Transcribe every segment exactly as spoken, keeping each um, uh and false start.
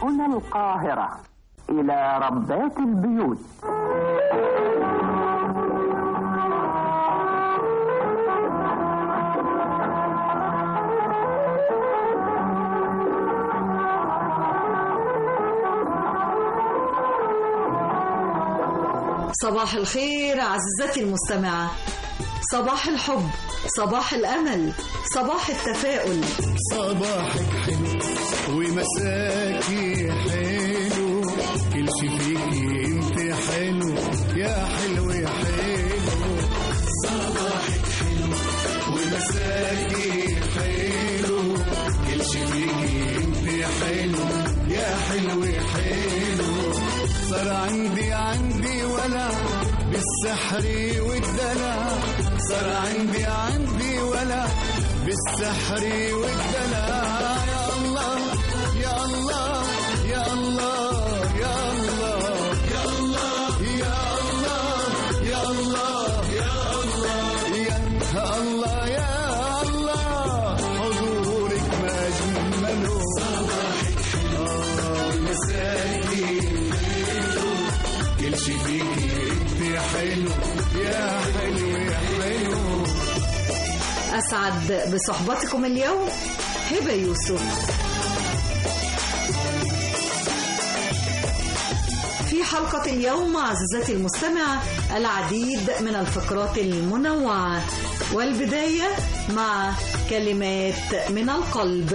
هنا القاهرة، إلى ربات البيوت. صباح الخير عزيزتي المستمعة، صباح الحب، صباح الأمل، صباح التفاؤل. صباحك حلو ومساكي حلو، كل شي فيكي انت حلو يا حلو يا حلو. صباحك حلو ومساكي حلو، كل شي فيكي انت حلو يا حلو يا حلو. صار عندي عندي ولا بالسحر والدلع، صار عندي عندي ولا بالسحر والدلع. يا الله يا الله يا الله يا الله يا الله يا الله يا الله يا الله يا الله يا الله، حضورك ما أجمله. صباحك حلو مساكي حلو، كل شي فيكي انت حلو يا حلو يا حلو. أسعد بصحبتكم اليوم هبة يوسف. في حلقة اليوم عزيزتي المستمعة العديد من الفقرات المنوعة، والبداية مع كلمات من القلب.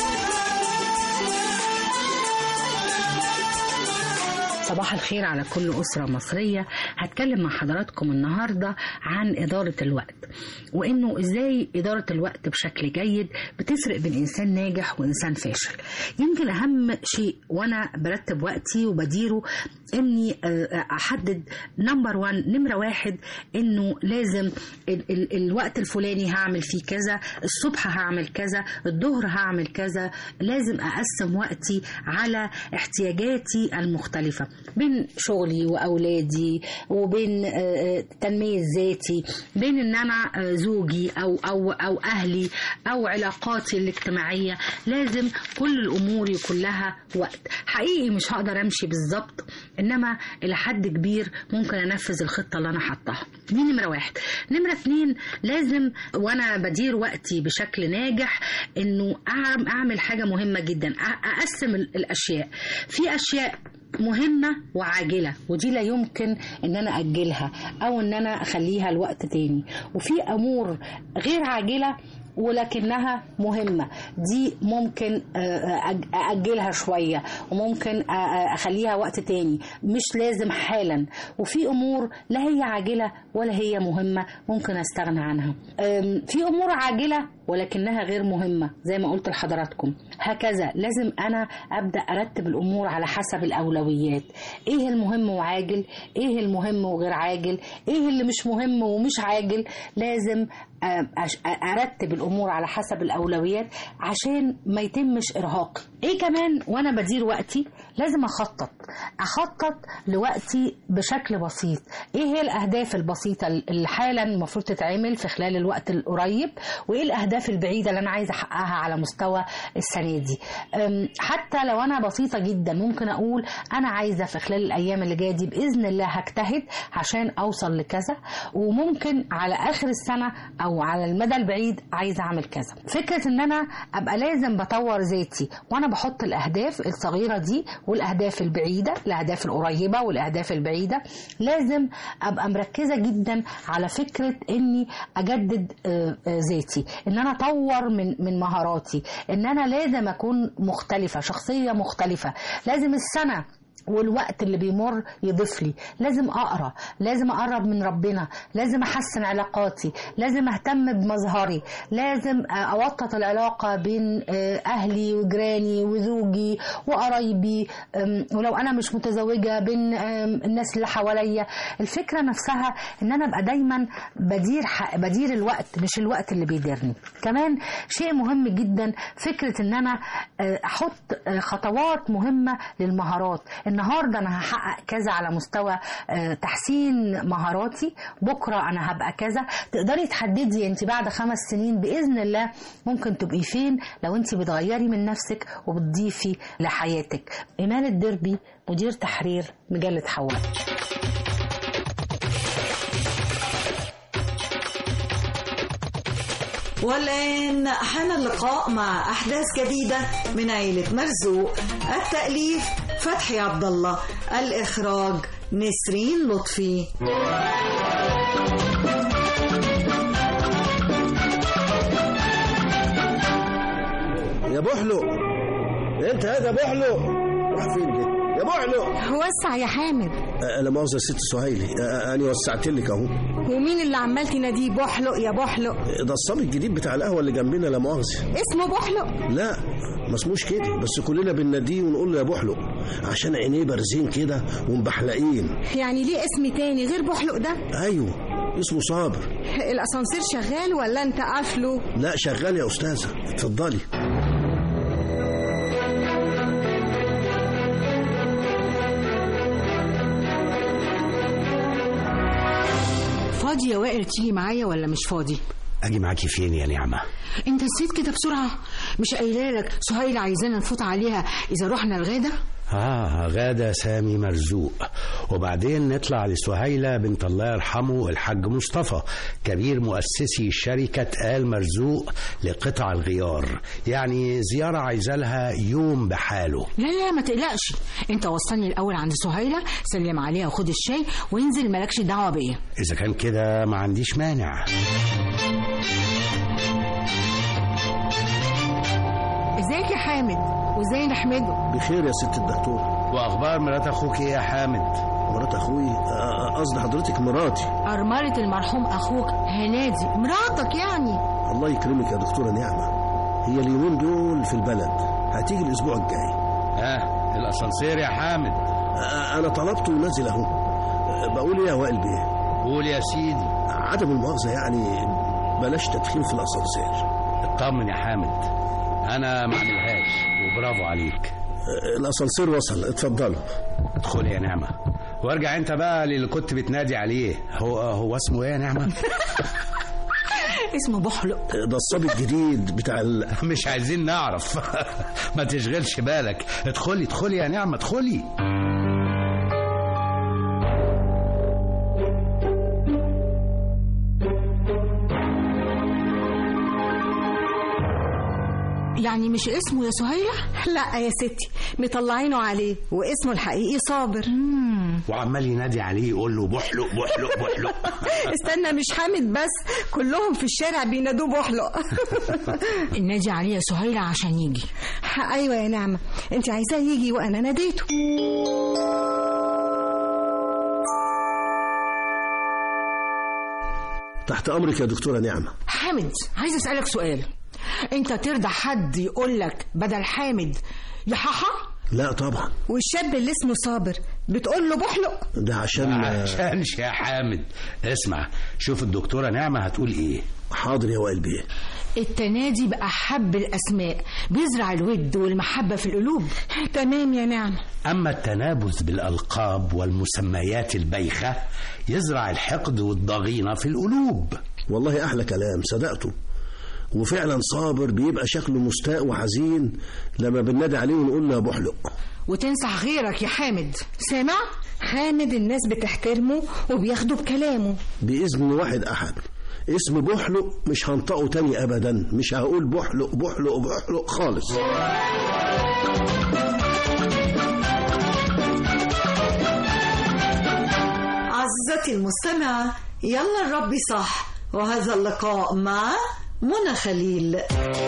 صباح الخير على كل أسرة مصرية. هتكلم مع حضراتكم النهاردة عن إدارة الوقت، وإنه إزاي إدارة الوقت بشكل جيد بتفرق بين إنسان ناجح وإنسان فاشل. يمكن أهم شيء وأنا برتب وقتي وبديره إني أحدد نمبر وان نمرة واحد، إنه لازم ال- ال- الوقت الفلاني هعمل فيه كذا، الصبح هعمل كذا، الظهر هعمل كذا. لازم أقسم وقتي على احتياجاتي المختلفة بين شغلي وأولادي، وبين تنمية ذاتي، بين إن أنا زوجي أو أو أو أهلي أو علاقاتي الاجتماعية. لازم كل الأمور يكون لها وقت. حقيقي مش هقدر أمشي بالظبط، إنما إلى حد كبير ممكن أنفذ الخطة اللي أنا حطها. دي نمرة واحد. نمرة اتنين، لازم وأنا بدير وقتي بشكل ناجح إنه أعمل حاجة مهمة جدا، أقسم الأشياء. في أشياء مهمة وعاجلة، ودي لا يمكن ان انا اجلها او ان انا اخليها الوقت تاني. وفي امور غير عاجلة ولكنها مهمة، دي ممكن أأجلها شوية وممكن أخليها وقت تاني، مش لازم حالا. وفي أمور لا هي عاجلة ولا هي مهمة، ممكن أستغنى عنها. في أمور عاجلة ولكنها غير مهمة زي ما قلت لحضراتكم. هكذا لازم أنا أبدأ أرتب الأمور على حسب الأولويات. إيه المهم وعاجل، إيه المهم وغير عاجل، إيه اللي مش مهم ومش عاجل. لازم أرتب الأمور على حسب الأولويات عشان ما يتمش إرهاقي. إيه كمان وأنا بدير وقتي، لازم أخطط أخطط لوقتي بشكل بسيط. إيه هي الأهداف البسيطة اللي حالا المفروض تتعمل في خلال الوقت القريب، وإيه الأهداف البعيدة اللي أنا عايزة أحققها على مستوى السنة دي. حتى لو أنا بسيطة جدا، ممكن أقول أنا عايزة في خلال الأيام اللي جاية دي بإذن الله هجتهد عشان أوصل لكذا، وممكن على آخر السنة أو على المدى البعيد عايزة أعمل كذا. فكرة إن أنا أبقى لازم بطور ذاتي وأنا بحط الأهداف الصغيرة دي والأهداف البعيدة، الأهداف القريبة والأهداف البعيدة. لازم أبقى مركزة جدا على فكرة إني أجدد ذاتي، إن أنا أطور من من مهاراتي، إن أنا لازم أكون مختلفة، شخصية مختلفة. لازم السنة والوقت اللي بيمر يضيف لي. لازم أقرأ، لازم أقرب من ربنا، لازم أحسن علاقاتي، لازم أهتم بمظهري، لازم أوطط العلاقة بين أهلي وجيراني وزوجي وقرايبي، ولو أنا مش متزوجة بين الناس اللي حواليا. الفكرة نفسها إن أنا أبقى دايما بدير بدير الوقت، مش الوقت اللي بيديرني. كمان شيء مهم جدا فكرة إن أنا أحط خطوات مهمة للمهارات، إن النهارده انا هحقق كذا على مستوى تحسين مهاراتي، بكره انا هبقى كذا. تقدري تحددي انت بعد خمس سنين باذن الله ممكن تبقي فين لو انت بتغيري من نفسك وبتضيفي لحياتك. ايمان الدربي، مدير تحرير مجلة حواء. والآن حان اللقاء مع أحداث جديدة من عيلة مرزوق. التأليف فتحي عبد الله، الإخراج نسرين لطفي. يا بحلو، انت هذا بحلو، راح فين ده يا بحلو؟ وسع يا حامد. أه لا مؤاخذة ست سهيلي، أه انا وسعت لك اهو. ومين اللي عمال تناديه بحلو يا بحلو؟ ده الصبي الجديد بتاع القهوة اللي جنبنا، لا مؤاخذة. اسمه بحلو؟ لا ما اسموش كده، بس كلنا بنناديه ونقول له يا بحلو عشان عينيه بارزين كده ومبحلقين. يعني ليه اسم تاني غير بحلو ده؟ ايوه اسمه صابر. الاسانسير شغال ولا انت قافله؟ لا شغال يا استاذة، اتفضلي. فاضي يا وائل تيجي معايا ولا مش فاضي؟ اجي معاكي فين يا نعمة؟ انت نسيت كده بسرعة؟ مش قايله لك سهيلة عايزانا نفوت عليها اذا رحنا الغدا؟ اه غادة سامي مرزوق، وبعدين نطلع لسهيلة بنت الله يرحمه الحاج مصطفى كبير مؤسسي شركة آل مرزوق لقطع الغيار، يعني زيارة عايزة لها يوم بحاله. لا لا ما تقلقش، انت وصلني الاول عند سهيلة، سلم عليها وخد الشاي وانزل، مالكش دعوة بيا. اذا كان كده ما عنديش مانع. ازيك يا حامد؟ وازاي نحمده؟ بخير يا ست الدكتور. واخبار مرات اخوك ايه يا حامد؟ مرات اخوي؟ قصدي حضرتك مراتي. ارملة المرحوم اخوك هنادي، مراتك يعني. الله يكرمك يا دكتورة نعمة، هي اليومين دول في البلد، هتيجي الاسبوع الجاي. اه الاسانسير يا حامد؟ آه انا طلبته ونازل اهو. بقول ايه يا وائل بيه؟ قول يا سيدي. عدم المؤاخذة يعني بلاش تدخين في الاسانسير. اطمن يا حامد، انا ما عملهاش وبرافو عليك. الاسانسير وصل، اتفضلوا. ادخل يا نعمة، وارجع انت بقى للي كنت بتنادي عليه. هو هو اسمه ايه يا نعمة؟ اسمه بحلو. ده الصبي الجديد بتاع ال... مش عايزين نعرف. ما تشغلش بالك، ادخلي ادخلي يا نعمة ادخلي. يعني مش اسمه يا سهيلة؟ لا يا ستي، مطلعينه عليه واسمه الحقيقي صابر. مم. وعمال ينادي عليه يقول له بحلو بحلو بحلو. استنى، مش حامد بس، كلهم في الشارع بينادوه بحلو. النادي عليه يا سهيلة عشان يجي. ايوه يا نعمة، انت عايزاه يجي وانا ناديته. تحت امرك يا دكتورة نعمة. حامد، عايز اسألك سؤال، انت ترضى حد يقول لك بدل حامد يا حاحا؟ لا طبعا. والشاب اللي اسمه صابر بتقول له بحلو؟ ده عشان عشانش يا حامد. اسمع، شوف الدكتورة نعمة هتقول ايه. حاضر يا وائل بيه. التنادي بقى حب الاسماء، بيزرع الود والمحبة في القلوب. تمام يا نعمة. اما التنابذ بالالقاب والمسميات البايخة يزرع الحقد والضغينة في القلوب. والله احلى كلام، صدقته. وفعلا صابر بيبقى شكله مستاء وحزين لما بننادي عليه ونقول له يا بحلو. وتنصح غيرك يا حامد، سامع؟ حامد الناس بتحترمه وبياخده بكلامه. بإذن واحد أحد، اسم بحلو مش هنطقه تاني أبدا، مش هقول بحلو بحلو بحلو خالص. عزيزتي المستمعة، يلا الرب صح، وهذا اللقاء مع منى خليل.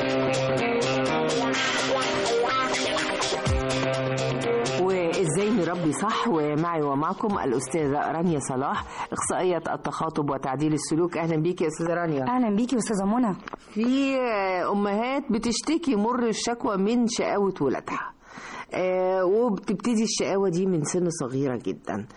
وازاي نربي صح، ومعي ومعكم الأستاذة رانيا صلاح، إخصائية التخاطب وتعديل السلوك. أهلا بيكي يا أستاذة رانيا. أهلا بيكي يا أستاذة منى. في أمهات بتشتكي مر الشكوى من شقاوة ولادها، آه وبتبتدي الشقاوة دي من سن صغيرة جدا.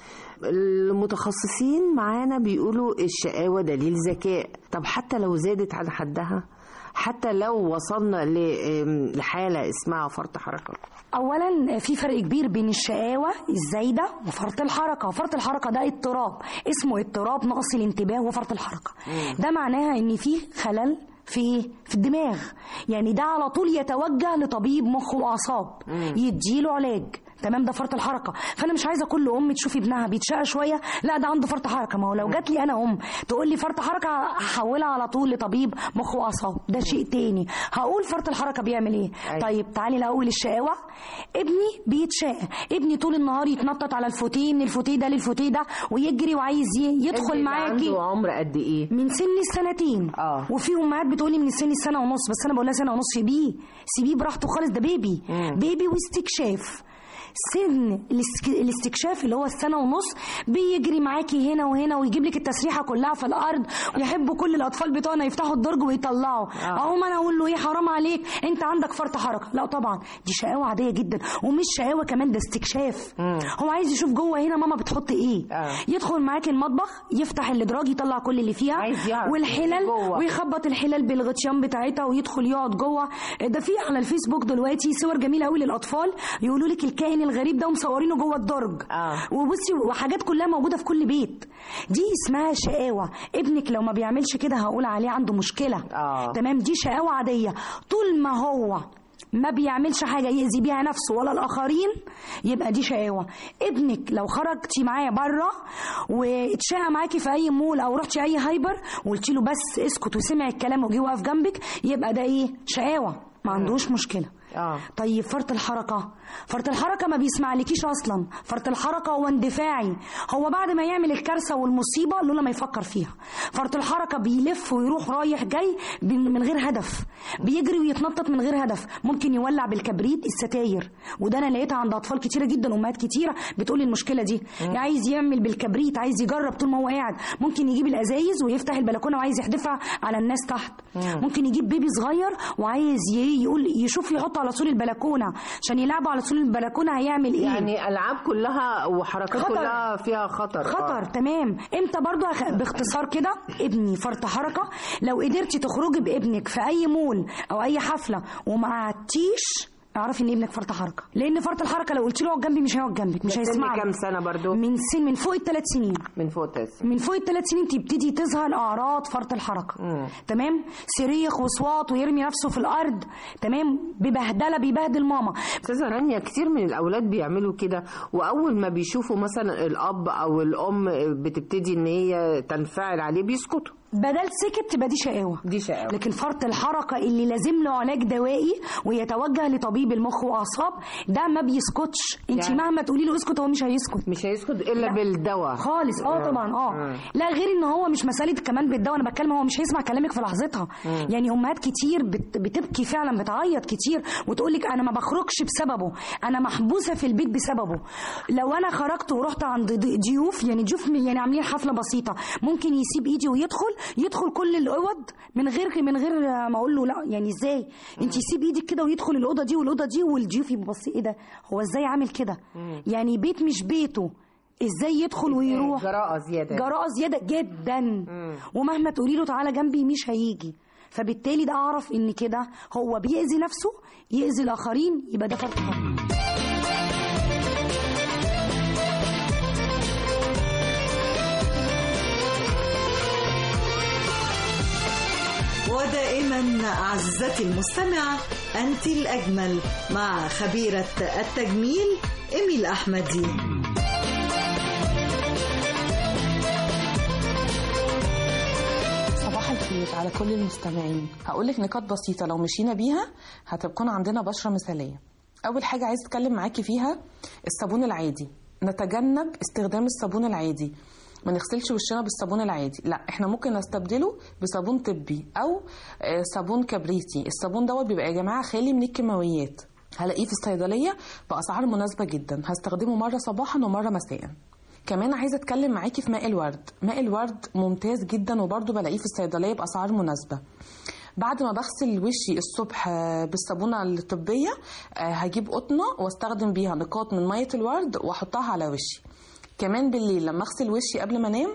المتخصصين معانا بيقولوا الشقاوة دليل ذكاء. طب حتى لو زادت عن حدها حتى لو وصلنا لحالة اسمها فرط حركة؟ اولا في فرق كبير بين الشقاوه الزايده وفرط الحركه. فرط الحركه ده اضطراب، اسمه اضطراب نقص الانتباه وفرط الحركه. ده معناها ان في خلل في في الدماغ، يعني ده على طول يتوجه لطبيب مخ واعصاب يديله علاج. تمام، ده فرط الحركه. فانا مش عايزه كل ام تشوف ابنها بيتشقى شويه لا ده عنده فرط حركه. ما هو لو جات لي انا ام تقول لي فرط حركه هحولها على طول لطبيب مخ واعصاب، ده شيء تاني. هقول فرط الحركه بيعمل ايه؟ أي. طيب تعالي الاول الشقاوه. ابني بيتشقى، ابني طول النهار يتنطط على الفوتيه، من الفوتيه ده للفوتيه ده ويجري وعايز يدخل معاكي. عنده عمر قد ايه؟ من سن السنتين. اه وفي امهات بتقولي من سن السنه ونص، بس انا بقول لها سنه ونص سيبيه سيبيه براحته خالص، ده بيبي. مم. بيبي واستكشاف. سن الاستكشاف اللي هو السنه ونص بيجري معاكي هنا وهنا ويجيب لك التسريحه كلها في الارض، ويحبوا كل الاطفال بتوعنا يفتحوا الدرج ويطلعوا. اهو ما انا اقول له ايه حرام عليك انت عندك فرط حركه. لا طبعا دي شقاوه عاديه جدا، ومش شقاوه كمان، ده استكشاف. مم. هو عايز يشوف جوه هنا ماما بتحط ايه. آه. يدخل معاكي المطبخ يفتح الادراج يطلع كل اللي فيها والحلل ويخبط الحلل بالغطيان بتاعتها ويدخل يقعد جوه. ده في على الفيسبوك دلوقتي صور جميله قوي للاطفال يقولوا لك الكائن الغريب ده ومصورينه جوه الدرج. آه. وبصي وحاجات كلها موجوده في كل بيت. دي اسمها شقاوه. ابنك لو ما بيعملش كده هقول عليه عنده مشكله. آه. تمام، دي شقاوه عاديه. طول ما هو ما بيعملش حاجه يأذي بيها نفسه ولا الاخرين يبقى دي شقاوه. ابنك لو خرجتي معايا بره واتشقى معاكي في اي مول او رحتي اي هايبر وقلتي له بس اسكت وسمع الكلام وجي واقف جنبك يبقى ده ايه؟ شقاوه، ما عندوش مشكله. آه. طيب فرط الحركة، فرط الحركة ما بيسمعلكيش أصلا. فرط الحركة هو اندفاعي، هو بعد ما يعمل الكارثة والمصيبة لولا ما يفكر فيها. فرط الحركة بيلف ويروح رايح جاي من غير هدف، بيجري ويتنطط من غير هدف. ممكن يولع بالكبريت الستاير، وده أنا لقيتها عند أطفال كتيرة جدا، أمهات كتيرة بتقول المشكلة دي. يعني عايز يعمل بالكبريت، عايز يجرب طول ما هو قاعد. ممكن يجيب الأزايز ويفتح البلكونة وعايز يحدفها على الناس تحت. مم. ممكن يجيب بيبي صغير وعايز يقول يشوف يحط على سور البلكونه عشان يلعبوا على سور البلكونه. هيعمل ايه؟ يعني العاب كلها وحركات خطر. كلها فيها خطر. خطر. آه. تمام. امتى برضو باختصار كده ابني فرط حركه؟ لو قدرتي تخرجي بابنك في اي مول او اي حفله وما قعدتيش اعرفي ان ابنك فرط حركه، لان فرط الحركه لو قلت له اقعد جنبي مش هيقعد جنبك، مش هيسمعك. من كام سنه برضو؟ من سن من فوق الثلاث سنين. من فوق الثلاث سنين. من فوق الثلاث سنين تبتدي تظهر اعراض فرط الحركه. مم. تمام، صريخ وصوات ويرمي نفسه في الارض. تمام، ببهدله بيبهدل ماما. استاذه رانيا كتير من الاولاد بيعملوا كده، واول ما بيشوفوا مثلا الاب او الام بتبتدي ان هي تنفعل عليه بيسكتوا. بدل سكت تبقى دي شقاوه. دي شقاوه. لكن فرط الحركه اللي لازم له علاج دوائي ويتوجه لطبيب المخ واعصاب ده ما بيسكتش. انت يعني مهما تقولي له اسكت هو مش هيسكت. مش هيسكت الا لا. بالدواء خالص. اه طبعا. اه مم. لا غير ان هو مش مساله كمان بالدواء، انا بتكلم هو مش هيسمع كلامك في لحظتها. مم. يعني امهات كتير بت... بتبكي فعلا، بتعيط كتير وتقول لك انا ما بخرجش بسببه، انا محبوسه في البيت بسببه. لو انا خرجت ورحت عند ضيوف، يعني ضيوف يعني عاملين حفله بسيطه، ممكن يسيب ايدي ويدخل يدخل كل الاوض من غير من غير ما اقول له لا. يعني ازاي انت يسيب ايدك كده ويدخل الاوضه دي والاوضه دي والضيوف يبقوا باصين ايه ده، هو ازاي عامل كده؟ يعني بيت مش بيته، ازاي يدخل ويروح؟ جراءه زياده. جراءه زياده جدا. مم. ومهما تقولي له تعالى جنبي مش هيجي. فبالتالي ده اعرف ان كده هو بيأذي نفسه يأذي الاخرين، يبقى ده فرط حركه. ودائما أعزتي المستمعة أنت الأجمل مع خبيرة التجميل إيمي الأحمدي. صباح الخير على كل المستمعين. هقولك نقاط بسيطة لو مشينا بيها هتكون عندنا بشرة مثالية. أول حاجة عايز أتكلم معاكي فيها الصابون العادي. نتجنب استخدام الصابون العادي، ما نغسلش وشنا بالصابون العادي، لا احنا ممكن نستبدله بصابون طبي او صابون كبريتي. الصابون دوت بيبقى يا جماعه خالي من الكيماويات، هلاقيه في الصيدليه باسعار مناسبه جدا. هستخدمه مره صباحا ومره مساء. كمان عايزه اتكلم معاكي في ماء الورد. ماء الورد ممتاز جدا وبرده بلاقيه في الصيدليه باسعار مناسبه. بعد ما بغسل وشي الصبح بالصابونه الطبيه هجيب قطنه واستخدم بيها نقاط من ميه الورد واحطها على وشي. كمان بالليل لما اغسل وشي قبل ما انام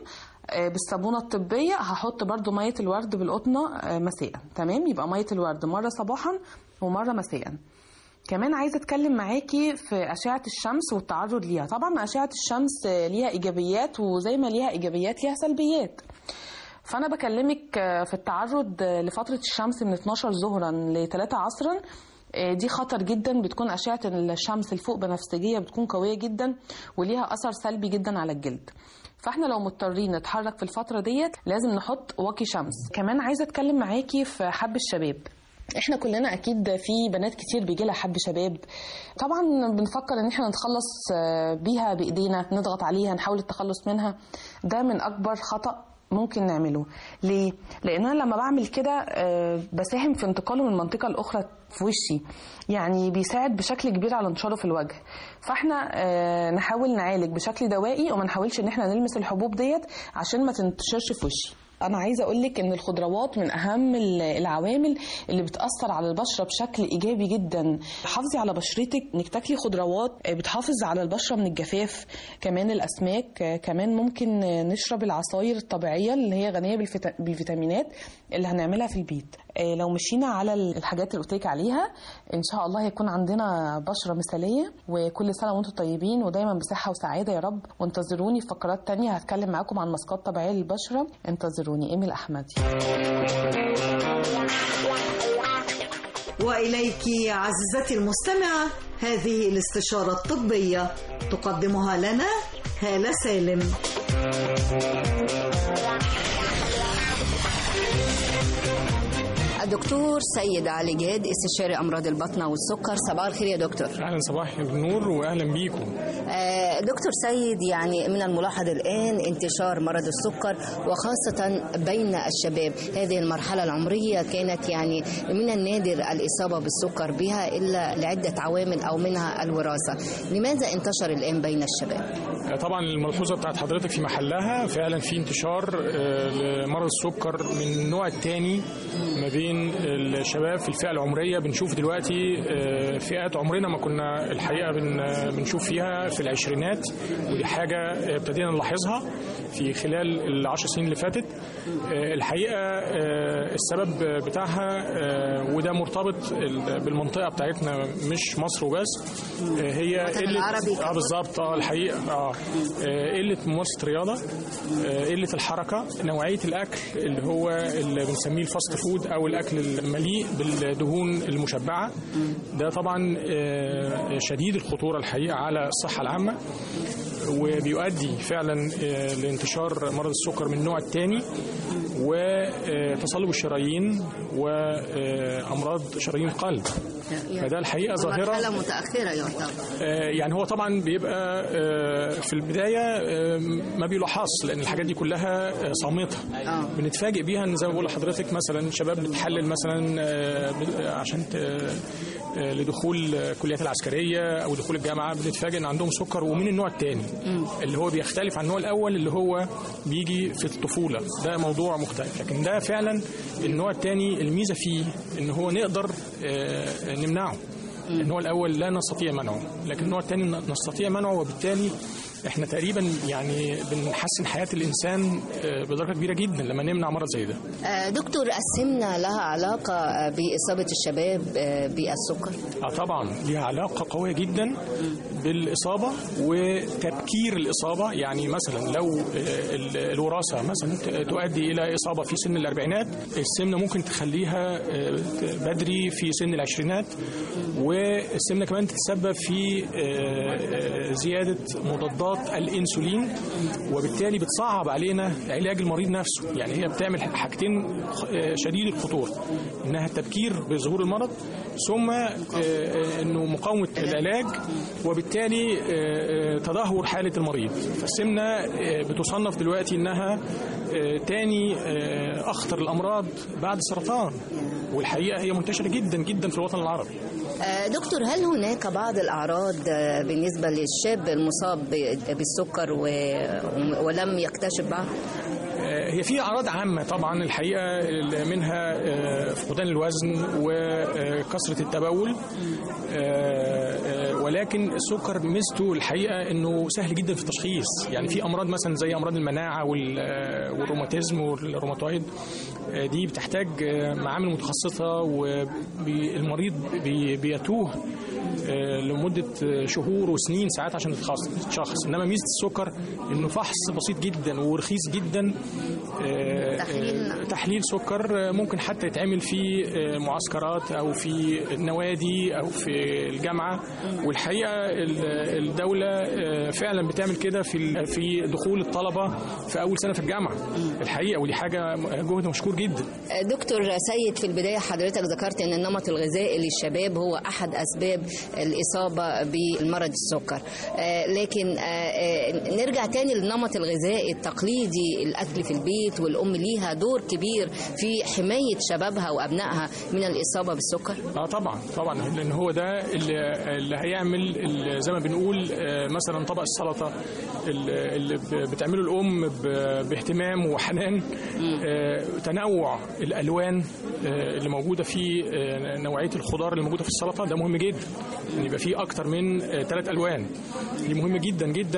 بالصابونه الطبيه هحط برضو ميه الورد بالقطنه مساء. تمام، يبقى ميه الورد مره صباحا ومره مساء. كمان عايزه اتكلم معاكي في اشعه الشمس والتعرض ليها. طبعا اشعه الشمس ليها ايجابيات، وزي ما ليها ايجابيات ليها سلبيات. فانا بكلمك في التعرض لفتره الشمس من اتناشر ظهرا ل تلاتة عصرا، دي خطر جدا. بتكون اشعه الشمس الفوق بنفسجيه بتكون قويه جدا وليها اثر سلبي جدا على الجلد. فاحنا لو مضطرين نتحرك في الفتره ديت لازم نحط واقي شمس. كمان عايزه اتكلم معاكي في حب الشباب. احنا كلنا اكيد في بنات كتير بيجي لها حب شباب، طبعا بنفكر ان احنا نتخلص بيها بايدينا، نضغط عليها نحاول التخلص منها. ده من اكبر خطأ ممكن نعمله. ليه؟ لان انا لما بعمل كده بساهم في انتقاله من منطقه لاخرى في وشي، يعني بيساعد بشكل كبير على انتشاره في الوجه. فاحنا نحاول نعالج بشكل دوائي وما نحاولش ان احنا نلمس الحبوب ديت عشان ما تنتشرش في وشي. انا عايزه اقول لك ان الخضروات من اهم العوامل اللي بتاثر على البشره بشكل ايجابي جدا. حافظي على بشرتك انك تاكلي خضروات بتحافظ على البشره من الجفاف. كمان الاسماك، كمان ممكن نشرب العصاير الطبيعيه اللي هي غنيه بالفيتامينات اللي هنعملها في البيت. لو مشينا على الحاجات اللي قلت لك عليها ان شاء الله هيكون عندنا بشره مثاليه. وكل سنه وانتم طيبين ودايما بصحه وسعاده يا رب. وانتظروني في فقرات تانية هتكلم معاكم عن ماسكات طبيعيه للبشره. انتظروني. إيمي الأحمدي. وإليك عزيزتي المستمعة هذه الاستشارة الطبية تقدمها لنا هالة سالم. الدكتور سيد علي جاد، استشاري امراض البطنه والسكر. صباح الخير يا دكتور. اهلا، صباح النور واهلا بيكم. آه دكتور سيد، يعني من الملاحظ الان انتشار مرض السكر وخاصه بين الشباب. هذه المرحله العمريه كانت يعني من النادر الاصابه بالسكر بها الا لعده عوامل او منها الوراثه. لماذا انتشر الان بين الشباب؟ طبعا الملحوظه بتاعت حضرتك في محلها. فعلا في انتشار لمرض السكر من النوع الثاني ما بين الشباب في الفئة العمرية. بنشوف دلوقتي فئات عمرنا ما كنا الحقيقة بنشوف فيها في العشرينات، ودي حاجة ابتدينا نلاحظها في خلال العشر سنين اللي فاتت. الحقيقة السبب بتاعها وده مرتبط بالمنطقة بتاعتنا مش مصر وبس، هي قلة اه بالظبط اه الحقيقة اه قلة ممارسة الرياضة، قلة الحركة، نوعية الأكل اللي هو اللي بنسميه الفاست فود أو الأكل المليء بالدهون المشبعة. ده طبعا شديد الخطورة الحقيقة على الصحة العامة، وبيؤدي فعلا لانتشار مرض السكر من النوع الثاني وتصلب الشرايين وأمراض شرايين القلب. فده الحقيقة ظاهرة مرحلة متأخرة يعتبر. يعني هو طبعا بيبقى في البداية ما بيلاحظش لأن الحاجات دي كلها صامتة. بنتفاجئ بيها ان زي ما بقول لحضرتك مثلا شباب بتحلل مثلا عشان لدخول الكليات العسكرية أو دخول الجامعة، بنتفاجئ ان عندهم سكر ومن النوع الثاني اللي هو بيختلف عن النوع الأول اللي هو بيجي في الطفولة. ده موضوع مختلف، لكن ده فعلا النوع الثاني الميزة فيه ان هو نقدر نمنعه. النوع الأول لا نستطيع منعه، لكن النوع الثاني نستطيع منعه، وبالتالي احنا تقريبا يعني بنحسن حياة الإنسان بدرجة كبيرة جدا لما نمنع مرض زي ده. دكتور، السمنة لها علاقة بإصابة الشباب بالسكر؟ اه طبعا ليها علاقة قوية جدا بالإصابة وتبكير الإصابة. يعني مثلا لو الوراثة مثلا تؤدي إلى إصابة في سن الأربعينات، السمنة ممكن تخليها بدري في سن العشرينات، والسمنة كمان تتسبب في زيادة مضادات الانسولين، وبالتالي بتصعب علينا علاج المريض نفسه. يعني هي بتعمل حاجتين شديد الخطوره، انها التبكير بظهور المرض، ثم انه مقاومه العلاج، وبالتالي تدهور حاله المريض. فالسمنه بتصنف دلوقتي انها تاني اخطر الامراض بعد السرطان، والحقيقه هي منتشره جدا جدا في الوطن العربي. دكتور، هل هناك بعض الأعراض بالنسبة للشاب المصاب بالسكر ولم يكتشف بعض؟ هي في أعراض عامة طبعا الحقيقة، منها فقدان الوزن وكثرة التبول، ولكن السكر ميزته الحقيقه انه سهل جدا في التشخيص. يعني في امراض مثلا زي امراض المناعه والروماتيزم والروماتويد دي بتحتاج معامل متخصصه والمريض بيتوه لمده شهور وسنين ساعات عشان تتشخص. انما ميزه السكر انه فحص بسيط جدا ورخيص جدا. تحليل تحليل سكر ممكن حتى يتعمل في معسكرات او في النوادي او في الجامعه، والحقيقه الدوله فعلا بتعمل كده في في دخول الطلبه في اول سنه في الجامعه الحقيقه، ودي حاجه جهد مشكور جدا. دكتور سيد، في البدايه حضرتك ذكرت ان النمط الغذائي للشباب هو احد اسباب الاصابه بمرض السكر، لكن نرجع تاني للنمط الغذائي التقليدي، الاكل في البيت والام ليها دور كبير في حمايه شبابها وابنائها من الاصابه بالسكر. اه طبعا طبعا، لان هو ده اللي, اللي هيعمل اللي زي ما بنقول مثلا طبق السلطه اللي بتعمله الام باهتمام وحنان، تنوع الالوان اللي موجوده في نوعيه الخضار اللي موجوده في السلطه ده مهم جدا، ان يبقى فيه اكتر من ثلاث الوان. دي مهمه جدا جدا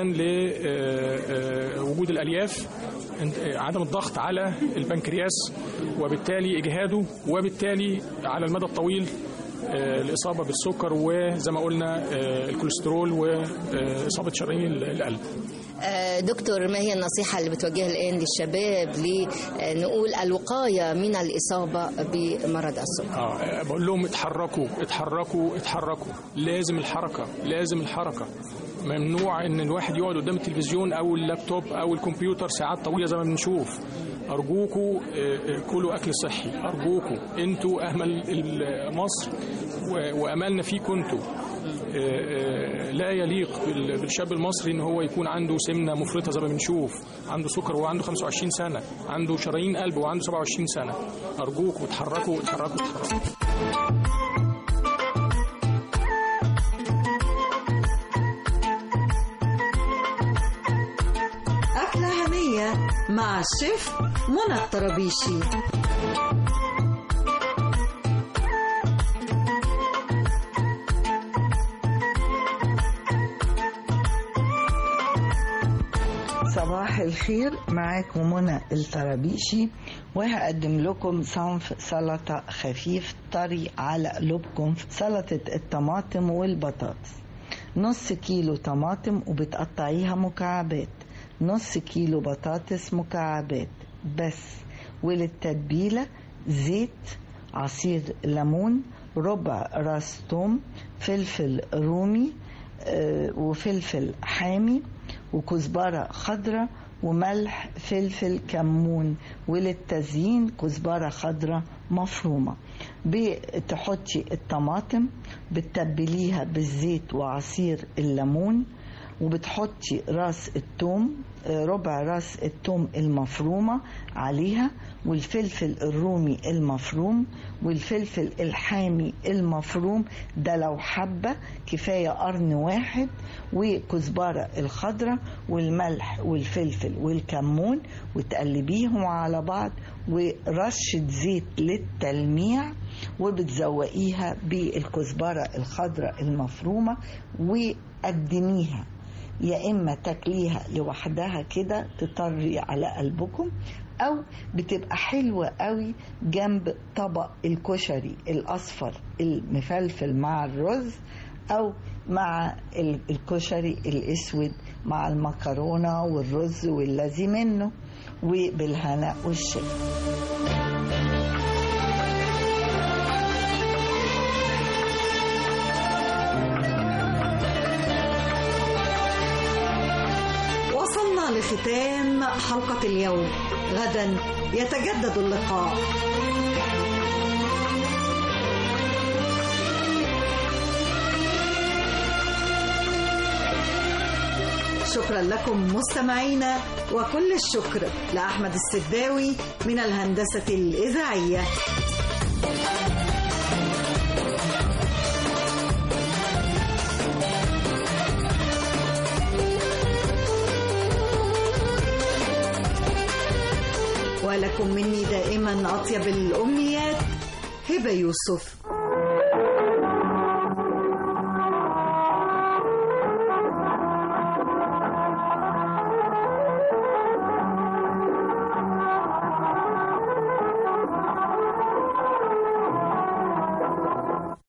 لوجود الالياف، عدم الضغط على البنكرياس وبالتالي اجهاده، وبالتالي على المدى الطويل الإصابة بالسكر وزي ما قلنا الكوليسترول وإصابة شرايين القلب. دكتور، ما هي النصيحة اللي بتوجهها الآن للشباب لنقول الوقاية من الإصابة بمرض السكر؟ آه بقول لهم اتحركوا اتحركوا اتحركوا، لازم الحركة لازم الحركة. ممنوع ان الواحد يقعد قدام التلفزيون او اللابتوب او الكمبيوتر ساعات طويلة زي ما بنشوف. أرجوكوا كلوا أكل صحي، أرجوكوا أنتوا أمل مصر وأملنا فيكم أنتوا. لا يليق بالشاب المصري إن هو يكون عنده سمنة مفرطة زي ما بنشوف، عنده سكر وهو عنده خمسة وعشرين سنة، عنده شرايين قلب وعنده سبعة وعشرين سنة. أرجوكوا اتحركوا اتحركوا اتحركوا. مع الشيف منى الطرابيشي. صباح الخير، معاكم منى الطرابيشي، وهقدم لكم صنف سلطة خفيف طري على قلوبكم. سلطة الطماطم والبطاطس. نص كيلو طماطم وبتقطعيها مكعبات، نص كيلو بطاطس مكعبات بس، وللتتبيلة زيت، عصير ليمون، ربع راس توم، فلفل رومي آه وفلفل حامي وكزبرة خضرة وملح، فلفل كمون، وللتزيين كزبرة خضرة مفرومة. بتحطي الطماطم بتتبليها بالزيت وعصير الليمون، وبتحطي راس الثوم، ربع راس الثوم المفرومة عليها، والفلفل الرومي المفروم، والفلفل الحامي المفروم ده لو حبة كفاية قرن واحد، وكزبرة الخضرة والملح والفلفل والكمون، وتقلبيهم على بعض، ورشة زيت للتلميع، وبتزوقيها بالكزبرة الخضرة المفرومة وقدميها. يا إما تاكليها لوحدها كده تطري على قلبكم، أو بتبقى حلوة قوي جنب طبق الكشري الأصفر المفلفل مع الرز، أو مع الكشري الأسود مع المكرونة والرز والذي منه، وبالهنا والشفا. لختام حلقة اليوم. غدا يتجدد اللقاء. شكرا لكم مستمعينا، وكل الشكر لأحمد السداوي من الهندسة الإذاعية. ولكم مني دائما أطيب الأمنيات، هبة يوسف.